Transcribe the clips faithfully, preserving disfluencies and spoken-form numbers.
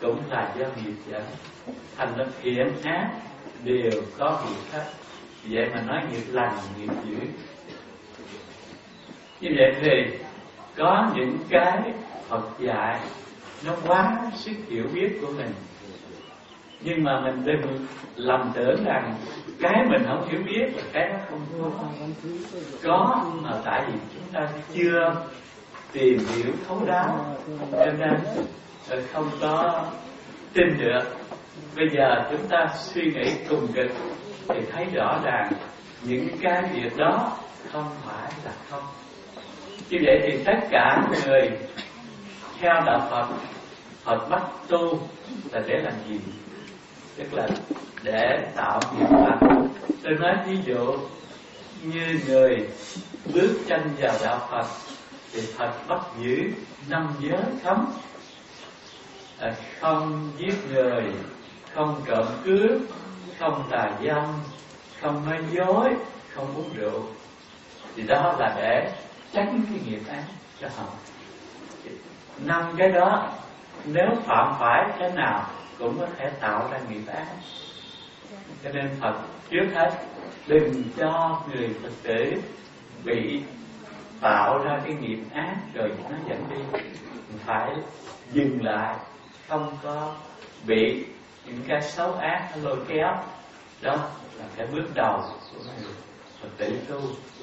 cũng là do nghiệp dẫn. Thành lập thiện ác đều có nghiệp hết. Vậy mà nói nghiệp lành, nghiệp dữ. Như vậy thì có những cái Phật dạy nó quá sức hiểu biết của mình, nhưng mà mình đừng lầm tưởng rằng cái mình không hiểu biết là cái nó không có. Có mà tại vì chúng ta chưa tìm hiểu thấu đáo, cho nên không có tin được. Bây giờ chúng ta suy nghĩ cùng cực thì thấy rõ ràng những cái việc đó không phải là không. Như vậy thì tất cả người theo đạo Phật, Phật bắt tu là để làm gì? Tức là để tạo nghiệp lành. Tôi nói ví dụ như người bước chân vào đạo Phật thì Phật bắt giữ năm giới cấm: à, không giết người, không trộm cướp, không tà dâm, không nói dối, không uống rượu. Thì đó là để tránh cái nghiệp ác cho họ. Năm cái đó nếu phạm phải cái nào cũng có thể tạo ra nghiệp ác. Cho nên Phật trước hết đừng cho người Phật tử bị tạo ra cái nghiệp ác rồi nó dẫn đi. Phải dừng lại, không có bị những cái xấu ác nó lôi kéo. Đó là cái bước đầu của người Phật tử tu.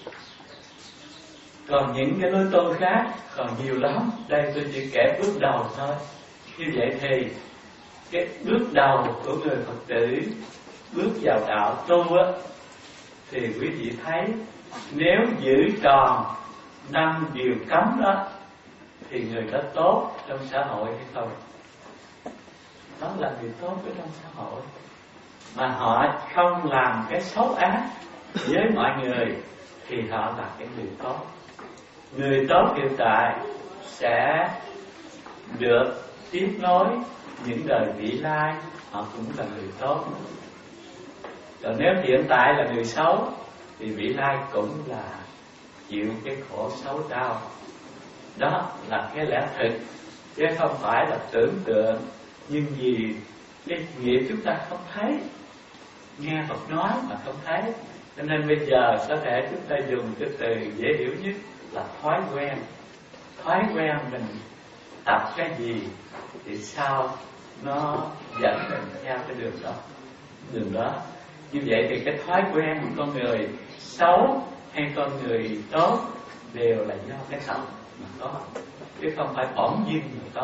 Còn những cái lối tu khác còn nhiều lắm. Đây tôi chỉ kể bước đầu thôi. Như vậy thì cái bước đầu của người Phật tử bước vào đạo tu á, thì quý vị thấy nếu giữ tròn năm điều cấm đó thì người đó tốt trong xã hội hay không? Đó là điều tốt ở trong xã hội. Mà họ không làm cái xấu ác với mọi người thì họ là cái người tốt. Người tốt hiện tại sẽ được tiếp nối những đời vị lai, họ cũng là người tốt. Còn nếu hiện tại là người xấu thì vị lai cũng là chịu cái khổ xấu đau. Đó là cái lẽ thực, chứ không phải là tưởng tượng. Nhưng vì cái nghiệp chúng ta không thấy, nghe Phật nói mà không thấy, cho nên bây giờ có thể chúng ta dùng cái từ dễ hiểu nhất là thói quen. Thói quen mình tập cái gì thì sao nó dẫn mình theo cái đường đó, đường đó. Như vậy thì cái thói quen của con người xấu hay con người tốt đều là do cái tâm mà có, chứ không phải bỗng dưng mà có.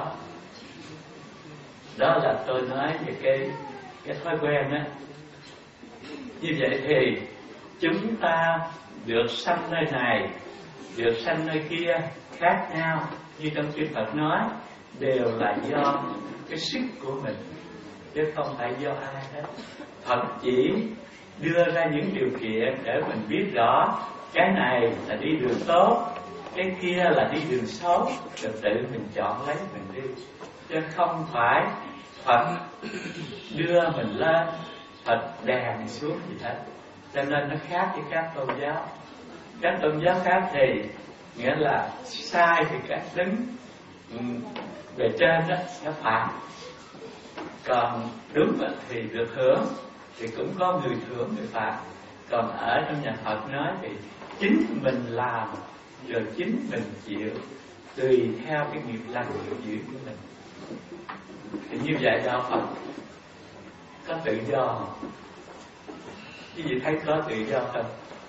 Đó là tôi nói về cái cái thói quen á. Như vậy thì chúng ta được sanh nơi này, được sanh nơi kia khác nhau, như trong kinh Phật nói, đều là do cái sức của mình, chứ không phải do ai hết. Phật chỉ đưa ra những điều kiện để mình biết rõ cái này là đi đường tốt, cái kia là đi đường xấu, rồi tự mình chọn lấy mình đi, chứ không phải Phật đưa mình lên, Phật đè mình xuống gì hết. Cho nên nó khác với các tôn giáo. Các tôn giáo khác thì nghĩa là sai thì các đứng về trên đó sẽ phạt, còn đúng thì được hưởng, thì cũng có người thưởng người phạt. Còn ở trong nhà Phật nói thì chính mình làm rồi chính mình chịu, tùy theo cái nghiệp lành nghiệp dữ của mình. Thì như vậy đạo Phật có tự do. Quý vị thấy có tự do không?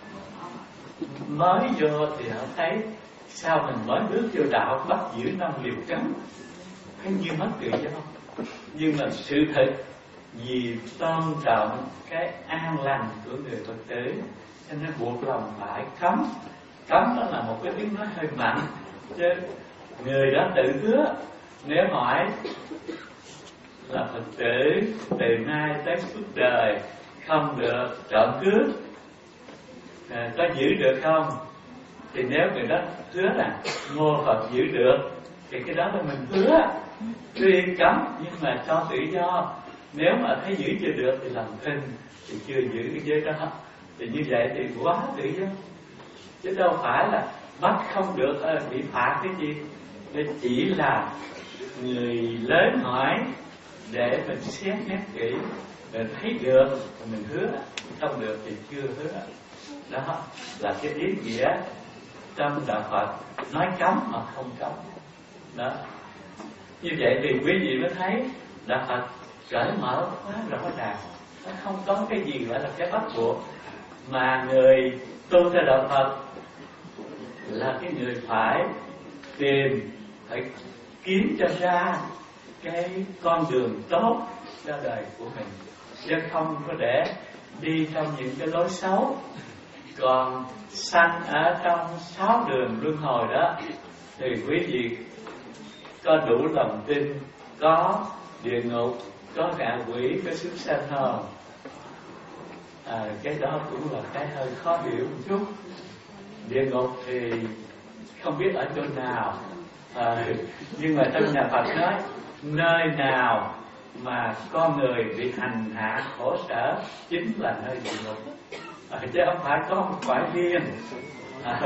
Mới vô thì họ thấy sao mình mới bước vô đạo bắt giữ năm điều cấm, thấy như mất tự do. Nhưng mà sự thật vì tôn trọng cái an lành của người Phật tử cho nên buộc lòng phải cấm. Cấm đó là một cái tiếng nói hơi mạnh, chứ người đó tự hứa. Nếu hỏi là Phật tử từ nay tới suốt đời không được trộm cướp, à, có giữ được không? Thì nếu người đó hứa là mô Phật giữ được, thì cái đó là mình hứa, tuy cấm nhưng mà cho tự do. Nếu mà thấy giữ chưa được thì làm thinh, thì chưa giữ cái giới đó. Thì như vậy thì quá tự do, chứ đâu phải là bắt không được à, bị phạt cái gì. Nên chỉ là người lớn hỏi mình xét nét kỹ, mình thấy được mình hứa, không được thì chưa hứa. Đó là cái ý nghĩa trong đạo Phật nói cấm mà không cấm. Đó, như vậy thì quý vị mới thấy đạo Phật cởi mở quá rõ ràng, nó không có cái gì gọi là cái bắt buộc, mà người tu theo đạo Phật là cái người phải tìm, phải kiếm cho ra cái con đường tốt cho đời của mình, chứ không có để đi trong những cái lối xấu. Còn sanh ở trong sáu đường luân hồi đó thì quý vị có đủ lòng tin có địa ngục, có ngạ quỷ, có súc sanh không? À, cái đó cũng là cái hơi khó hiểu một chút. Địa ngục thì không biết ở chỗ nào, à, nhưng mà trong nhà Phật nói nơi nào mà con người bị hành hạ khổ sở chính là nơi địa ngục, à, chứ không phải có một quả riêng. À,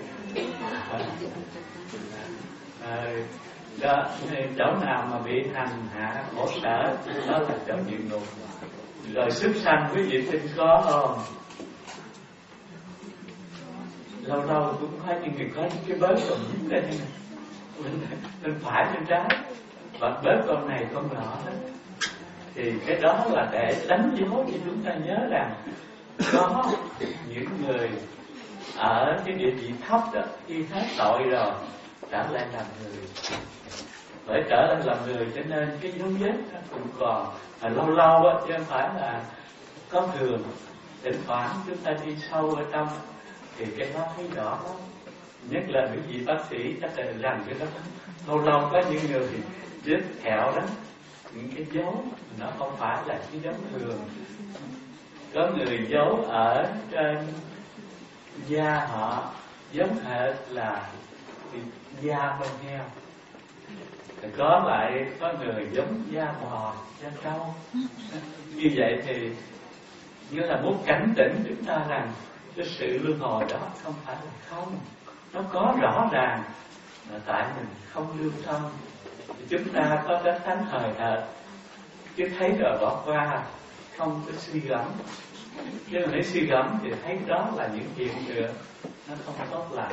à, đó, chỗ nào mà bị hành hạ khổ sở đó là chỗ địa ngục. Rồi súc sanh quý vị tin có không? Lâu lâu cũng có những người có những cái bớt còn dính lên bên, bên phải bên trái, và bớt con này con nọ đó. Thì cái đó là để đánh dấu cho chúng ta nhớ rằng có những người ở cái địa vị thấp đó, khi hết tội rồi trở lại làm người. Bởi trở lại làm người cho nên cái dấu vết nó cũng còn à, lâu lâu á, chứ không phải là có thường. Thỉnh thoảng chúng ta đi sâu ở trong thì cái đó thấy rõ lắm. Nhất là những vị bác sĩ chắc là làm cái đó. Lâu lâu có những người thì rất kẹo đó, những cái dấu nó không phải là cái dấu thường. Có người dấu ở trên da họ giống hệt là cái da con heo, có lại có người giống da bò, da trâu. Như vậy thì như là muốn cảnh tỉnh chúng ta rằng cái sự luân hồi đó không phải là không, nó có rõ ràng, là tại mình không lưu tâm. Chúng ta có cái tánh hời hợt, chứ thấy rồi bỏ qua, không có suy gẫm. Chứ mà nếu suy gẫm thì thấy đó là những hiện tượng nó không tốt lành.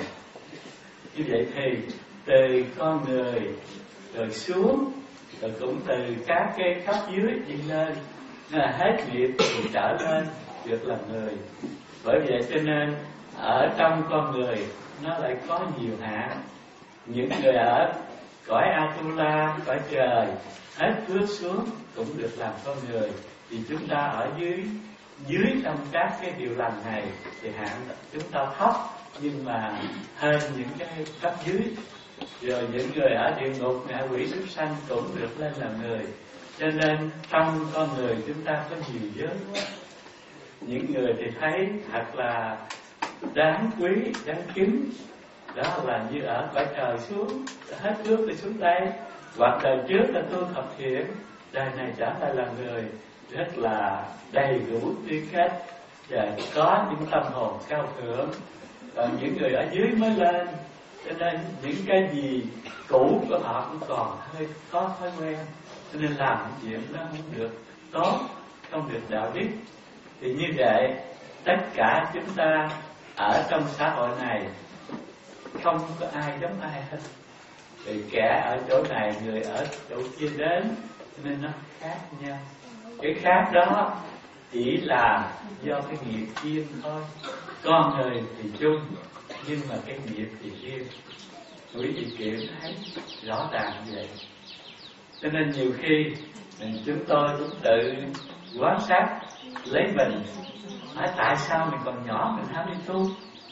Như vậy thì từ con người rồi xuống, rồi cũng từ các cái cấp dưới đi lên, là hết nghiệp thì trở lên được làm người. Bởi vậy cho nên ở trong con người nó lại có nhiều hạng. Những người ở cõi Atula, cõi trời, hết phước xuống cũng được làm con người. Thì chúng ta ở dưới dưới trong các cái điều lành này thì hạng chúng ta thấp, nhưng mà hơn những cái cấp dưới. Rồi những người ở địa ngục, ngạ quỷ, súc sanh cũng được lên làm người. Cho nên trong con người chúng ta có nhiều giới quá. Những người thì thấy thật là đáng quý, đáng kính. Đó là như ở cõi trời xuống, hết nước thì xuống đây. Hoặc đời trước là tu thập thiện, đời này trở lại làm người, rất là đầy đủ tư cách và có những tâm hồn cao thượng. Còn những người ở dưới mới lên, cho nên những cái gì cũ của họ cũng còn hơi có thói quen, cho nên làm những chuyện nó không được tốt, không được đạo đức. Thì như vậy tất cả chúng ta ở trong xã hội này không có ai giống ai hết. Thì kẻ ở chỗ này, người ở chỗ kia đến, nên nó khác nhau. Cái khác đó chỉ là do cái nghiệp riêng thôi. Con người thì chung, nhưng mà cái nghiệp thì riêng. Quý vị kiểm thấy rõ ràng như vậy. Cho nên nhiều khi mình, chúng tôi cũng tự quan sát lấy mình, hỏi tại sao mình còn nhỏ mình ham đi tu.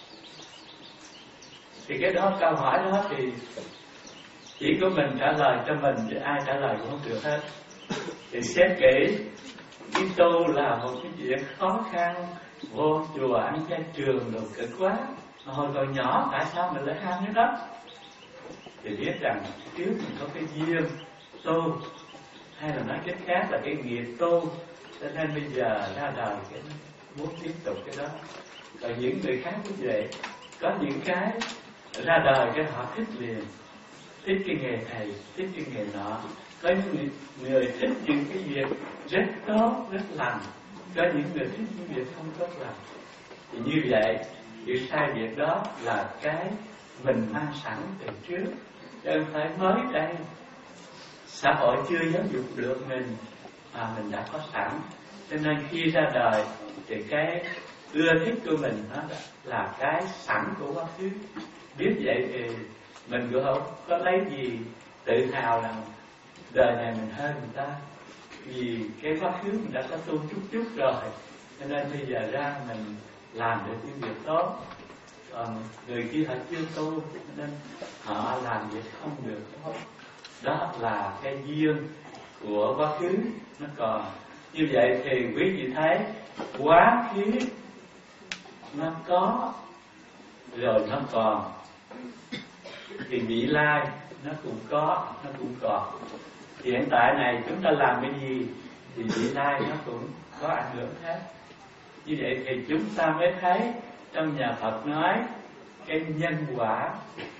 Thì cái đó, câu hỏi đó thì chỉ có mình trả lời cho mình, chứ ai trả lời cũng không được hết. Thì xét kỹ, cái tu là một cái chuyện khó khăn, vô chùa ăn chay trường đồ cực quá. Mà hồi còn nhỏ tại sao mình lại ham cái đó? Thì biết rằng trước mình có cái duyên tu, hay là nói cách khác là cái nghiệp tu, cho nên bây giờ ra đời cái muốn tiếp tục cái đó. Còn những người khác cũng vậy, có những cái ra đời cái họ thích liền, thích cái nghề thầy, thích cái nghề nọ, Có những người, người thích những cái việc rất tốt, rất lành. Có những người thích những việc không tốt lành. Thì như vậy, sự sai việc đó là cái mình mang sẵn từ trước, chứ không phải mới đây. Xã hội chưa giáo dục được mình mà mình đã có sẵn. Cho nên khi ra đời thì cái ưa thích của mình đó là cái sẵn của quá khứ. Biết vậy thì mình cũng không có lấy gì tự hào rằng đời này mình hơn người ta, vì cái quá khứ mình đã có tu chút chút rồi. Cho nên bây giờ ra mình làm được những việc tốt, còn người kia họ chưa tu nên họ làm việc không được tốt. Đó là cái duyên của quá khứ nó còn. Như vậy thì quý vị thấy quá khứ nó có rồi nó còn, thì vị lai nó cũng có, nó cũng còn. Hiện tại này chúng ta làm cái gì thì vị lai nó cũng có ảnh hưởng hết. Như vậy thì chúng ta mới thấy trong nhà Phật nói cái nhân quả,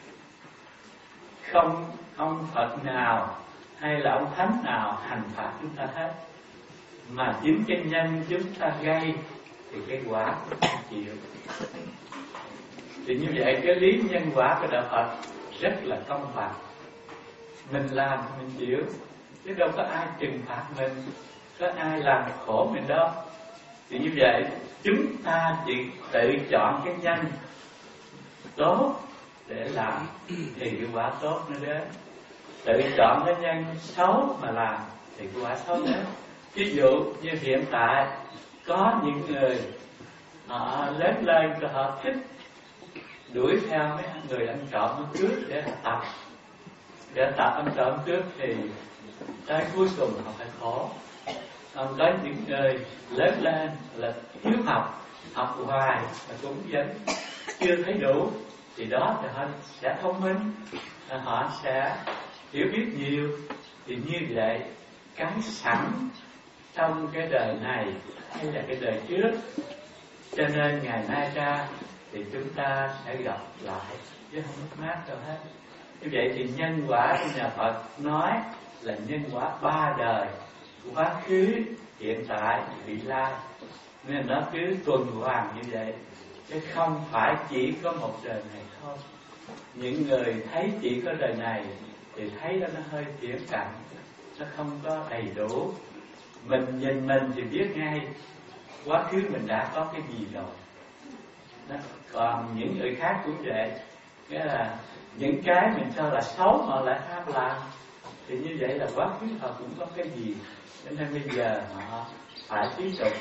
không ông Phật nào hay là ông Thánh nào hành phạt chúng ta hết, mà chính cái nhân chúng ta gây thì cái quả chúng ta chịu. Thì như vậy cái lý nhân quả của đạo Phật rất là công bằng. Mình làm thì mình chịu, chứ đâu có ai trừng phạt mình, có ai làm khổ mình đâu. Thì như vậy chúng ta chỉ tự chọn cái nhân tốt để làm thì cái quả tốt nó đến. Tự chọn cái nhân xấu mà làm thì cái quả xấu đến. Ví dụ như hiện tại có những người họ lớn lên rồi họ thích đuổi theo mấy người ăn trộm ăn cướp để tập để tập ăn trộm cướp, thì tới cuối cùng họ phải khổ. Còn có những người lớn lên là thiếu học, học hoài mà cũng vẫn chưa thấy đủ, thì đó thì họ sẽ thông minh, họ sẽ hiểu biết nhiều. Thì như vậy cái sẵn trong cái đời này hay là cái đời trước, cho nên ngày nay ra thì chúng ta sẽ gặp lại chứ không mất mát đâu hết. Như vậy thì nhân quả của nhà Phật nói là nhân quả ba đời, quá khứ, hiện tại, vị lai, nên nó cứ tuần hoàn như vậy, chứ không phải chỉ có một đời này thôi. Những người thấy chỉ có đời này thì thấy đó nó hơi thiển cận, nó không có đầy đủ. Mình nhìn mình thì biết ngay quá khứ mình đã có cái gì rồi đó. Còn những người khác cũng vậy, nghĩa là những cái mình cho là xấu họ lại ham làm, thì như vậy là quá khứ họ cũng có cái gì, cho nên bây giờ họ phải tiếp tục.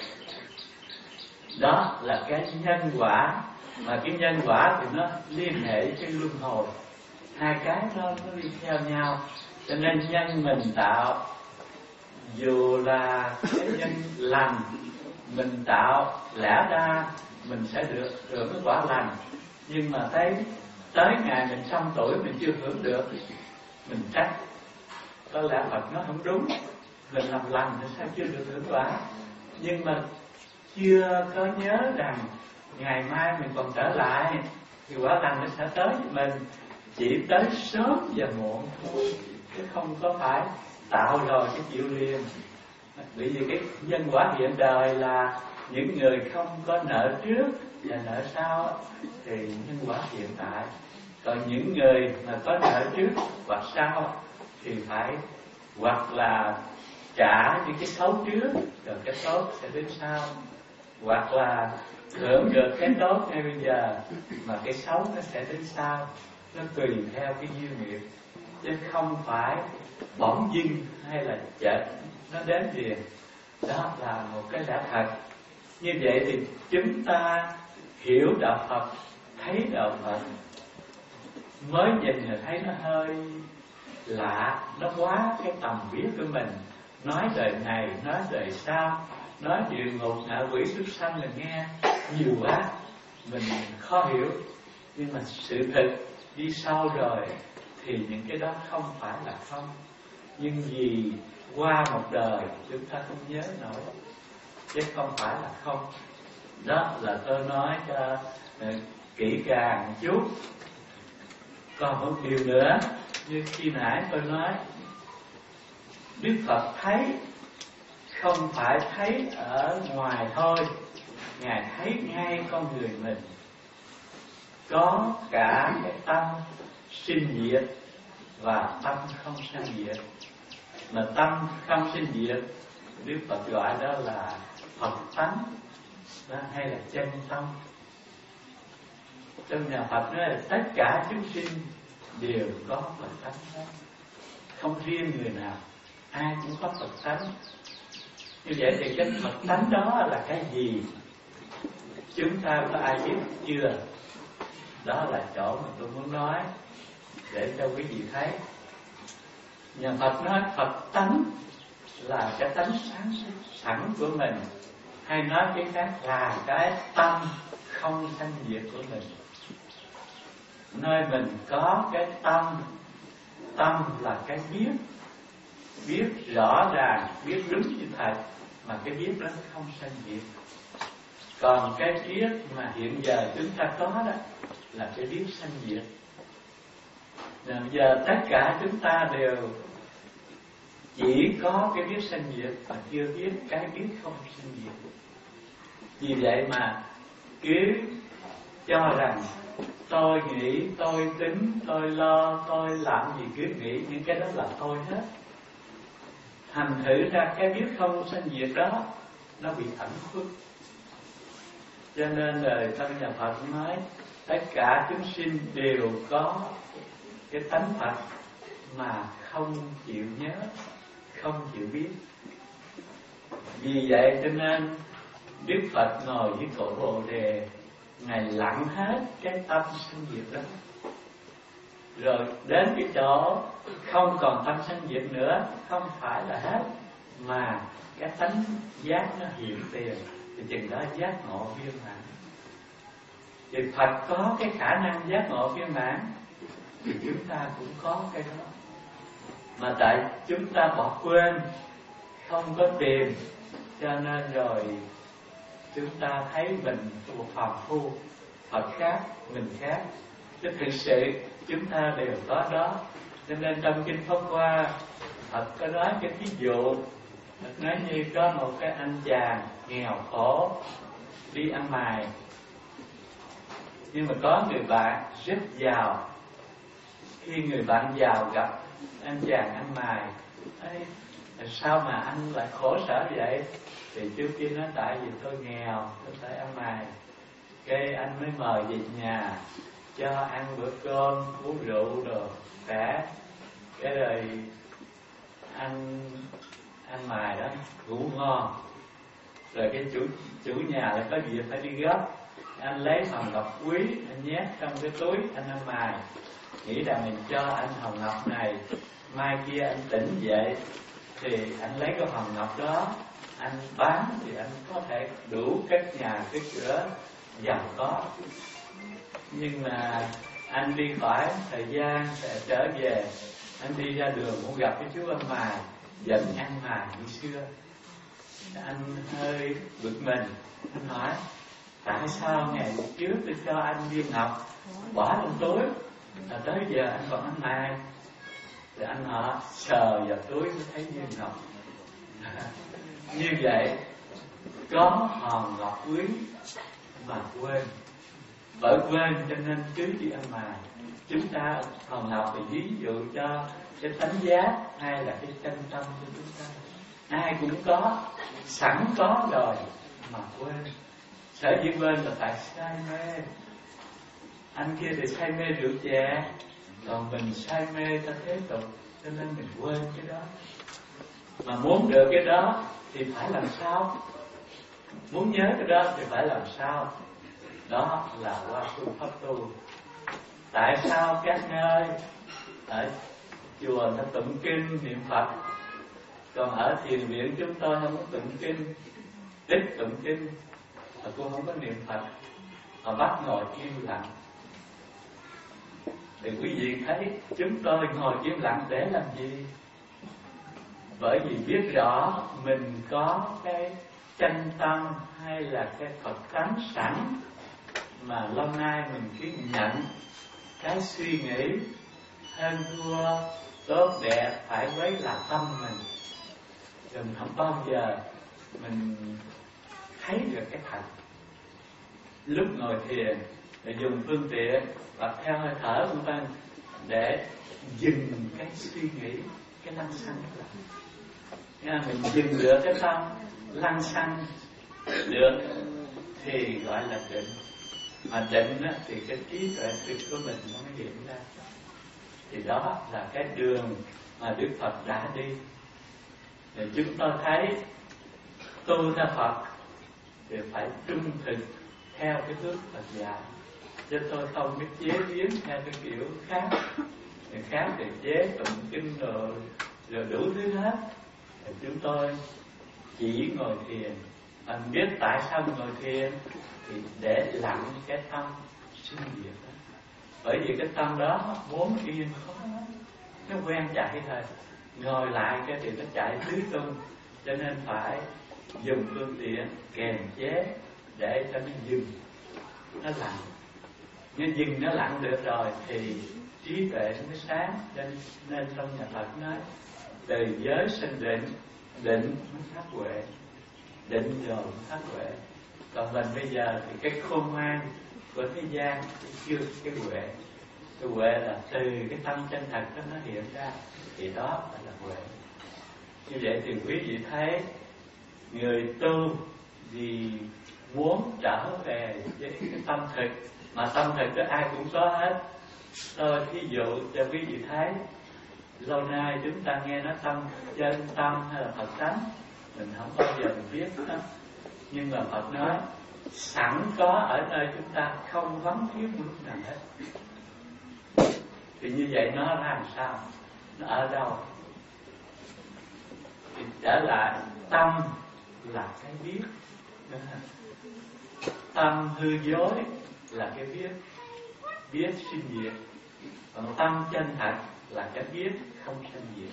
Đó là cái nhân quả, mà cái nhân quả thì nó liên hệ với cái luân hồi, hai cái nó nó đi theo nhau. Cho nên nhân mình tạo, dù là cái nhân lành mình tạo, lẽ ra mình sẽ được hưởng cái quả lành, nhưng mà tới tới ngày mình trăm tuổi mình chưa hưởng được, mình trách. Có lẽ Phật nó không đúng, mình làm lành thì sao chưa được hưởng quả, nhưng mà chưa có nhớ rằng ngày mai mình còn trở lại thì quả lành nó sẽ tới với mình, chỉ tới sớm và muộn thôi, chứ không có phải tạo rồi cái chịu liền. Bởi vì cái nhân quả hiện đời là những người không có nợ trước và nợ sau thì nhân quả hiện tại. Còn những người mà có nợ trước hoặc sau thì phải hoặc là trả những cái xấu trước rồi cái tốt sẽ đến sau, hoặc là hưởng được cái tốt ngay bây giờ mà cái xấu nó sẽ đến sau. Nó tùy theo cái duyên nghiệp, chứ không phải bỗng dưng hay là chợt nó đến liền. Đó là một cái lẽ thật. Như vậy thì chúng ta hiểu đạo Phật, thấy đạo Phật, mới nhìn là thấy nó hơi lạ, nó quá cái tầm biết của mình. Nói đời này, nói đời sau, nói địa ngục, ngạ quỷ, súc sanh là nghe nhiều quá, mình khó hiểu. Nhưng mà sự thực đi sau rồi thì những cái đó không phải là không. Nhưng vì qua một đời chúng ta không nhớ nổi, chứ không phải là không. Đó là tôi nói cho uh, kỹ càng một chút. Còn một điều nữa, như khi nãy tôi nói, Đức Phật thấy không phải thấy ở ngoài thôi, Ngài thấy ngay con người mình có cả cái tâm sinh diệt và tâm không sanh diệt. Mà tâm không sinh diệt Đức Phật gọi đó là Phật tánh đó, hay là chân tâm. Trong nhà Phật nói là tất cả chúng sinh đều có Phật tánh đó, không riêng người nào, ai cũng có Phật tánh. Như vậy thì cái Phật tánh đó là cái gì? Chúng ta có ai biết chưa? Đó là chỗ mà tôi muốn nói để cho quý vị thấy. Nhà Phật nói Phật tánh là cái tánh sáng sẵn của mình, hay nói cái khác là cái tâm không sanh diệt của mình. Nơi mình có cái tâm, tâm là cái biết, biết rõ ràng, biết đúng như thật, mà cái biết đó không sanh diệt. Còn cái biết mà hiện giờ chúng ta có đó là cái biết sanh diệt. Bây giờ tất cả chúng ta đều chỉ có cái biết sanh diệt mà chưa biết cái biết không sanh diệt. Vì vậy mà cứ cho rằng tôi nghĩ, tôi tính, tôi lo, tôi làm gì cứ nghĩ những cái đó là tôi hết. Thành thử ra cái biết không sanh diệt đó nó bị ẩn khuất. Cho nên lời trong nhà Phật nói tất cả chúng sinh đều có cái tánh Phật mà không chịu nhớ, không chịu biết. Vì vậy cho nên Đức Phật ngồi với cội Bồ Đề, Ngài lặng hết cái tâm sanh diệt đó, rồi đến cái chỗ không còn tâm sanh diệt nữa, không phải là hết, mà cái tánh giác nó hiện tiền, thì chừng đó giác ngộ viên mãn. Thì Phật có cái khả năng giác ngộ viên mãn, thì chúng ta cũng có cái đó. Mà tại chúng ta bỏ quên, không có tìm, cho nên rồi chúng ta thấy mình một phàm phu, Phật khác, mình khác. Chứ thực sự chúng ta đều có đó. Cho nên trong Kinh Pháp Hoa, Phật có nói cái ví dụ, Phật nói như có một cái anh chàng nghèo khổ đi ăn mày, nhưng mà có người bạn rất giàu. Khi người bạn giàu gặp anh chàng ăn mày, ấy, sao mà anh lại khổ sở vậy? Thì trước kia nói tại vì tôi nghèo, tôi phải ăn mày. Cái anh mới mời về nhà cho ăn bữa cơm, uống rượu đồ khỏe. Cái rồi ăn ăn mày đó ngủ ngon. Rồi cái chủ chủ nhà lại có việc phải đi gấp, anh lấy hòn ngọc quý, anh nhét trong cái túi anh ăn mày, nghĩ rằng mình cho anh hòn ngọc này, mai kia anh tỉnh dậy thì anh lấy cái hòn ngọc đó anh bán, thì anh có thể đủ cất nhà cất cửa giàu có. Nhưng mà anh đi khỏi thời gian sẽ trở về, anh đi ra đường cũng gặp cái chú ăn mày vẫn ăn mày như xưa. Anh hơi bực mình, anh hỏi tại sao ngày trước tôi cho anh viên ngọc bỏ trong túi, là tới giờ anh còn ăn mày? Thì anh họ sờ vào túi mới thấy viên ngọc. Như vậy có hòn ngọc quý mà quên, bởi quên cho nên cứ đi ăn mày. Chúng ta hòn ngọc thì ví dụ cho cái tánh giác hay là cái chân tâm của chúng ta, ai cũng có, sẵn có rồi mà quên. Sở dĩ quên là tại say mê. Anh kia thì say mê rượu chè, còn mình say mê ta thế tục, cho nên mình quên cái đó. Mà muốn được cái đó thì phải làm sao? Muốn nhớ cái đó thì phải làm sao? Đó là qua phương pháp tu. Tại sao các nơi ở chùa ta tụng kinh niệm Phật, còn ở thiền viện chúng tôi không có tụng kinh, ít tụng kinh, mà cũng không có niệm Phật, mà bắt ngồi im lặng? Thì quý vị thấy chúng tôi ngồi im lặng để làm gì? Bởi vì biết rõ mình có cái chân tâm hay là cái Phật tánh sẵn, mà lâu nay mình cứ nhận cái suy nghĩ hơn thua, tốt đẹp phải với là tâm mình. rồi mình không bao giờ mình thấy được cái thật. Lúc ngồi thiền để dùng phương tiện hoặc theo hơi thở của ta để dừng cái suy nghĩ, cái lăng xăng đó. Nha, mình dừng được cái tâm lăng xăng được thì gọi là định. Mà định á, thì cái trí tuệ thực của mình nó mới hiện ra. Thì đó là cái đường mà Đức Phật đã đi. Thì chúng tôi thấy tu theo Phật thì phải trung thực theo cái hướng Phật dạy, chứ tôi không biết chế biến theo cái kiểu khác. Người khác thì chế tụng kinh rồi, rồi đủ thứ hết. Thì chúng tôi chỉ ngồi thiền. Mình biết tại sao mình ngồi thiền thì để lặng cái tâm sinh diệt đó. Bởi vì cái tâm đó muốn yên khó lắm, nó quen chạy thôi, ngồi lại cái thì nó chạy tứ tung. Cho nên phải dùng phương tiện kềm chế để cho nó dừng, nó lặng. Nhưng dừng nó lặng được rồi thì trí tuệ nó mới sáng. Nên, nên trong nhà Phật nói từ giới sinh định, định mới phát huệ, định rồi mới phát huệ. Còn mình bây giờ thì cái khôn ngoan của thế gian thì chưa cái huệ. Cái huệ là từ cái tâm chân thật đó nó hiện ra, thì đó là huệ. Như vậy thì quý vị thấy người tu vì muốn trở về với cái tâm thực, mà tâm thực đó ai cũng có hết. Tôi ví dụ cho quý vị thấy, lâu nay chúng ta nghe nói tâm chân tâm hay là Phật tánh, mình không bao giờ mình biết đó. Nhưng mà Phật nói sẵn có ở nơi chúng ta, không vắng thiếu một lúc nào hết. Thì như vậy nó ra làm sao? Nó ở đâu? Thì trở lại tâm là cái biết. Tâm hư dối là cái biết, biết sinh diệt. Còn tâm chân thật là cái biết không sinh diệt.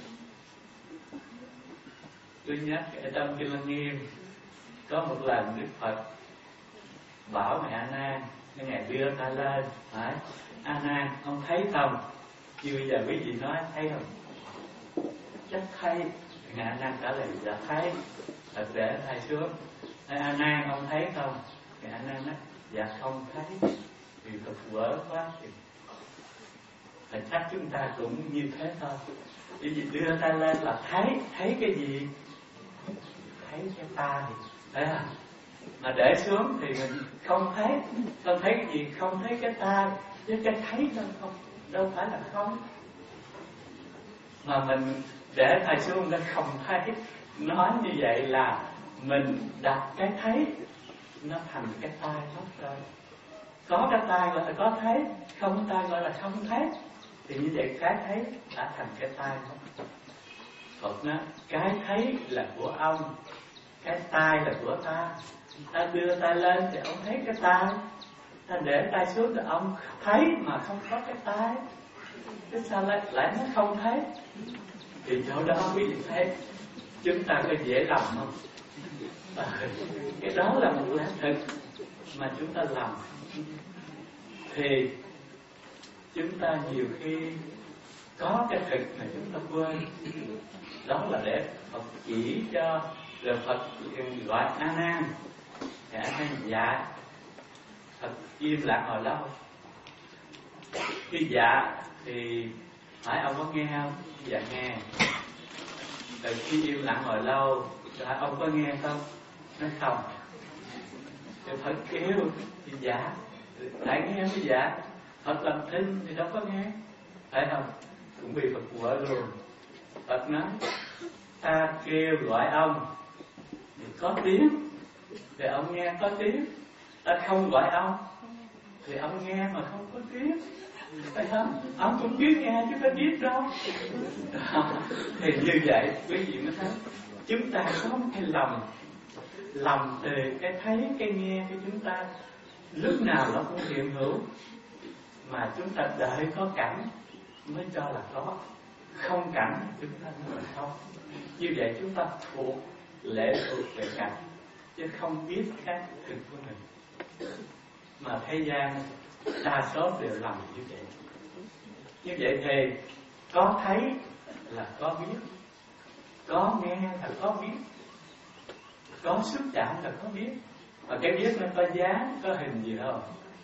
Tôi nhắc ở trong Kinh Lăng Nghiêm có một lần Đức Phật bảo mẹ A Nan, Ngài đưa ta lên hỏi A Nan, ông thấy không? Chứ bây giờ quý vị nói thấy không? Chắc thấy. Ngài A Nan trả lời dạ thấy. Thật để thầy xuống. A Nan, ông thấy không? Ngài A Nan nói dạ không thấy. Thì Phật vỡ quá thì là chắc chúng ta cũng như thế thôi. Bởi vì đưa ta lên là thấy. Thấy cái gì? Thấy cái ta thì thấy à? Mà để xuống thì mình không thấy. Không thấy cái gì? Không thấy cái ta. Chứ cái thấy đâu không, đâu phải là không. Mà mình để thầy xuống nó không thấy. Nói như vậy là mình đặt cái thấy nó thành cái tai mất rồi. Có cái tai gọi là có thấy, không tai gọi là không thấy. Thì như vậy cái thấy đã thành cái tai mất. Phật nói cái thấy là của ông, cái tai là của ta. Ta đưa tay lên thì ông thấy cái tai, ta để tay xuống thì ông thấy mà không có cái tai. Thế sao lại, lại nó không thấy? Thì chỗ đó quý vị thấy chúng ta có dễ lầm không? À, cái đó là một lẽ thực mà chúng ta làm. Thì chúng ta nhiều khi có cái thực mà chúng ta quên. Đó là để Phật chỉ cho. Rồi Phật gọi A Nan, thì A Nan dạ. Phật im lặng hồi lâu. Khi dạ thì hỏi ông có nghe không? Dạ nghe. Rồi khi im lặng hồi lâu hỏi ông có nghe không? Nói không. Rồi Phật kêu thì dạ. Lại nghe mới dạ. Phật làm thinh thì đâu có nghe, phải không? Cũng bị Phật vỡ luôn. Phật nói ta kêu gọi ông thì có tiếng, thì ông nghe có tiếng. Ta không gọi ông thì ông nghe mà không có tiếng, phải không? Ông cũng biết nghe chứ phải biết đâu. Thì như vậy quý vị mới thấy chúng ta có cái lòng, lòng từ cái thấy, cái nghe của chúng ta lúc nào nó cũng hiện hữu. Mà chúng ta đợi có cảnh mới cho là có, không cảnh chúng ta nói là không. Như vậy chúng ta thuộc lệ thuộc về cảnh, chứ không biết cái thực của mình. Mà thế gian đa số đều làm như vậy. Như vậy thì có thấy là có biết, có nghe là có biết, có xúc chạm là có biết. Mà cái biết nó có dáng, có hình gì đâu,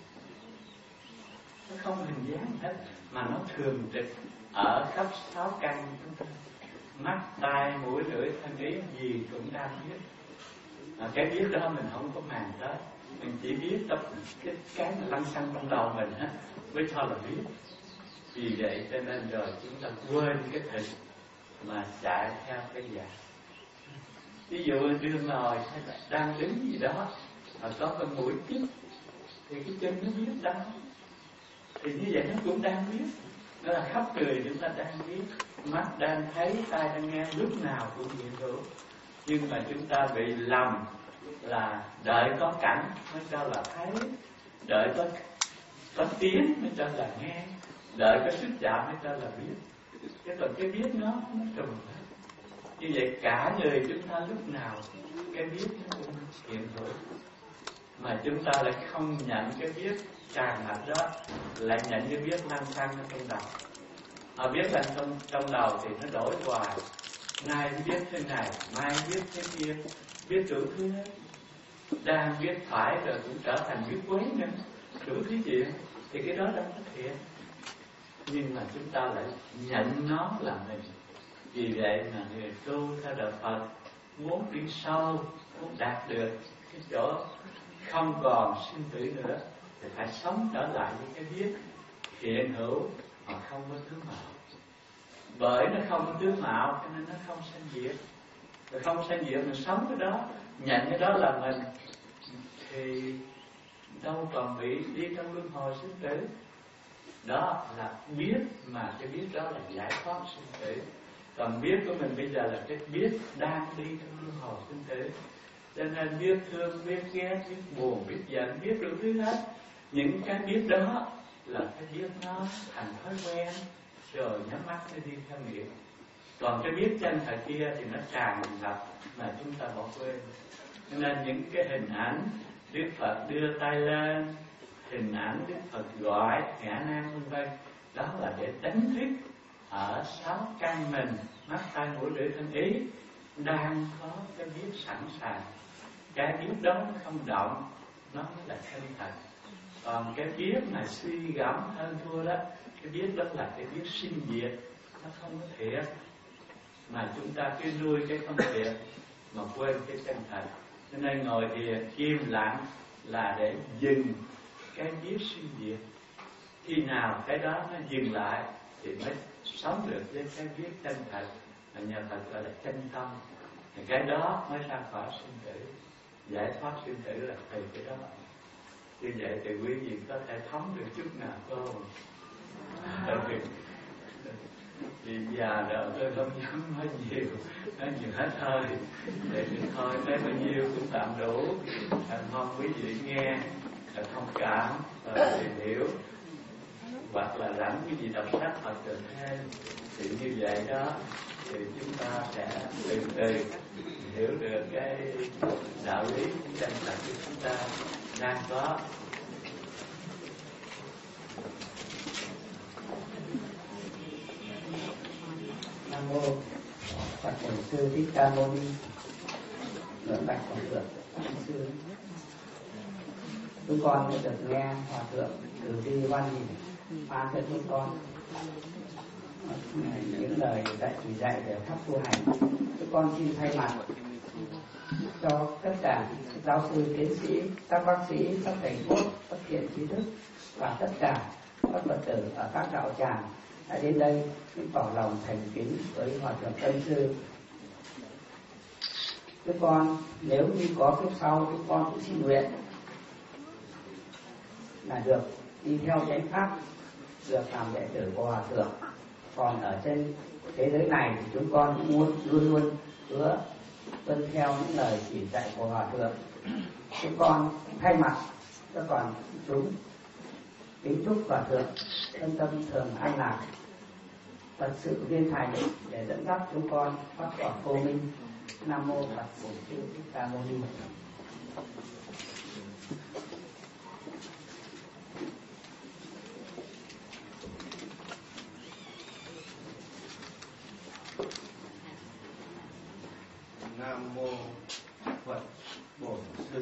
nó không hình dáng hết, mà nó thường trực ở khắp sáu căn chúng ta. Mắt, tai, mũi, lưỡi, thân ý gì cũng đang biết. À, cái biết đó mình không có màng tới, mình chỉ biết tập cái cái mà lăn xăng trong đầu mình á mới cho là biết. Vì vậy cho nên rồi chúng ta quên cái thực mà chạy theo cái giả. Ví dụ đưa ngồi hay là đang đứng gì đó mà có con mũi chích thì cái chân nó biết đâu, thì như vậy nó cũng đang biết. Nó là khắp người chúng ta đang biết, mắt đang thấy, tai đang nghe, lúc nào cũng hiện hữu. Nhưng mà chúng ta bị lầm là đợi có cảnh mới cho là thấy, đợi có có tiếng mới cho là nghe, đợi có xúc chạm mới cho là biết. Chứ còn cái biết nó nó trùng hết. Như vậy cả người chúng ta lúc nào cái biết nó cũng hiện hữu, mà chúng ta lại không nhận cái biết tràn ngập đó, lại nhận cái biết lăn xăng ở trong đầu. Mà biết lăn trong trong đầu thì nó đổi hoài, nay biết thế này, mai biết thế kia, biết đủ thứ hết. Đang biết phải rồi cũng trở thành biết quấy nữa, đủ thứ chuyện. Thì cái đó đâu có thiệt. Nhưng mà chúng ta lại nhận nó là mình. Vì vậy mà người tu theo đạo Phật muốn đi sâu, muốn đạt được cái chỗ không còn sinh tử nữa thì phải sống trở lại với cái biết hiện hữu mà không có tướng mạo. Bởi nó không có tướng mạo cho nên nó không sanh diệt. Rồi không sanh diệt mình sống cái đó, nhận cái đó là mình, thì đâu còn bị đi trong luân hồi sinh tử. Đó là biết, mà cái biết đó là giải thoát sinh tử. Còn biết của mình bây giờ là cái biết đang đi trong luân hồi sinh tử. Cho nên biết thương, biết ghét, biết buồn, biết giận, biết đủ thứ hết. Những cái biết đó là cái biết nó thành thói quen, rồi nhắm mắt nó đi theo nghiệp. Còn cái biết chân thật kia thì nó tràn ngập mà chúng ta bỏ quên. Cho nên những cái hình ảnh Đức Phật đưa tay lên, hình ảnh Đức Phật gọi ngã nan vân vân, đó là để đánh thức ở sáu căn mình, mắt, tai, mũi, lưỡi, thân, ý đang có cái biết sẵn sàng. Cái biết đó nó không động, nó mới là chân thật. Còn cái biết mà suy gẫm hơn thua đó, cái biết đó là cái biết sinh diệt, nó không có thiệt. Mà chúng ta cứ nuôi cái không thiệt mà quên cái chân thật. Cho nên ngồi thiền im lặng là để dừng cái biết sinh diệt. Khi nào cái đó nó dừng lại thì mới sống được với cái biết chân thật, mà nhờ Phật gọi là chân tâm. Thì cái đó mới ra khỏi sinh tử, giải thoát sinh tử là từ cái đó. Như vậy thì quý vị có thể thấm được chút nào không? Vì già rồi tôi không dám nói nhiều, nói nhiều hết thôi. Để thì thôi, lấy bao nhiêu cũng tạm đủ. Mong quý vị nghe, thông cảm, tìm hiểu. Hoặc là rảnh quý vị đọc sách hoặc được thêm. Thì như vậy đó, thì chúng ta sẽ từ từ hiểu được cái đạo lý chân thật của chúng ta đang có. Nam mô Phật Bổn Sư Thích Ca Mâu Ni. Ngưỡng bạch Hòa Thượng Sư. Chúng con đã được nghe Hòa Thượng từ bi văn gì phán cho chúng con những lời dạy chỉ dạy để pháp tu hành. Chúng con xin thay mặt cho tất cả giáo sư tiến sĩ, các bác sĩ, các thầy thuốc, các thiện trí thức và tất cả các Phật tử ở các đạo tràng đã đến đây xin tỏ lòng thành kính với Hòa Thượng Ân Sư. Chúng con nếu như có kiếp sau, chúng con cũng xin nguyện là được đi theo chánh pháp, được làm đệ tử của Hòa Thượng. Còn ở trên thế giới này thì chúng con cũng muốn luôn luôn hứa tuân theo những lời chỉ dạy của Hòa Thượng. Chúng con thay mặt cho toàn chúng kính chúc Hòa Thượng thân tâm thường an lạc, thật sự viên thành để dẫn dắt chúng con thoát khỏi vô minh. Nam mô Phật Bổn Sư Thích Ca Mâu Ni.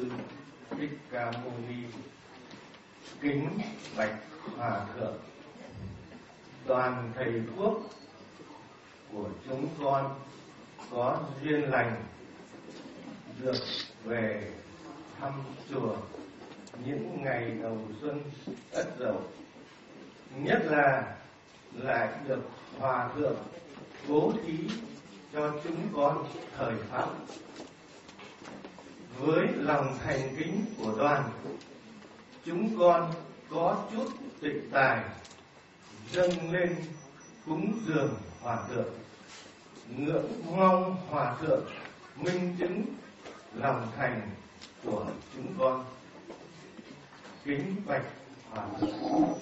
sư Thích Ca Mâu Ni. Kính bạch hòa thượng, đoàn thầy thuốc của chúng con có duyên lành được về thăm chùa những ngày đầu xuân Ất Dậu, nhất là lại được hòa thượng bố thí cho chúng con thời pháp. Với lòng thành kính của đoàn, chúng con có chút tịch tài dâng lên cúng dường hòa thượng, ngưỡng mong hòa thượng minh chứng lòng thành của chúng con. Kính bạch hòa thượng.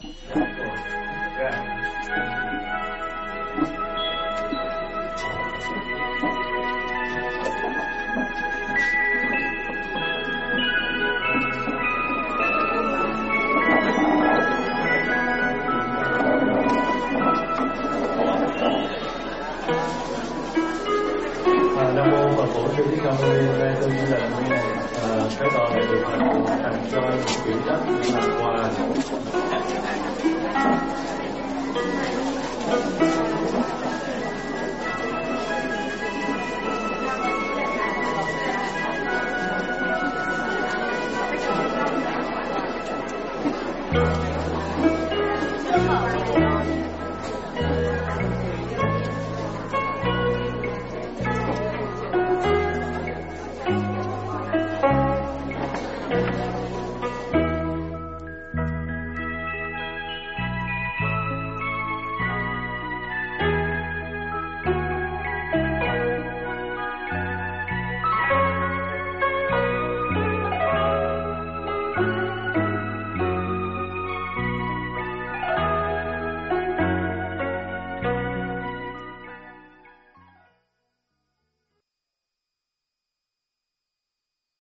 Nam mô Phật Bổn Sư Thích Ca Mâu Ni. Hôm nay tôi như là hôm nay cái tòa này được thành cho quyển sách để làm quà.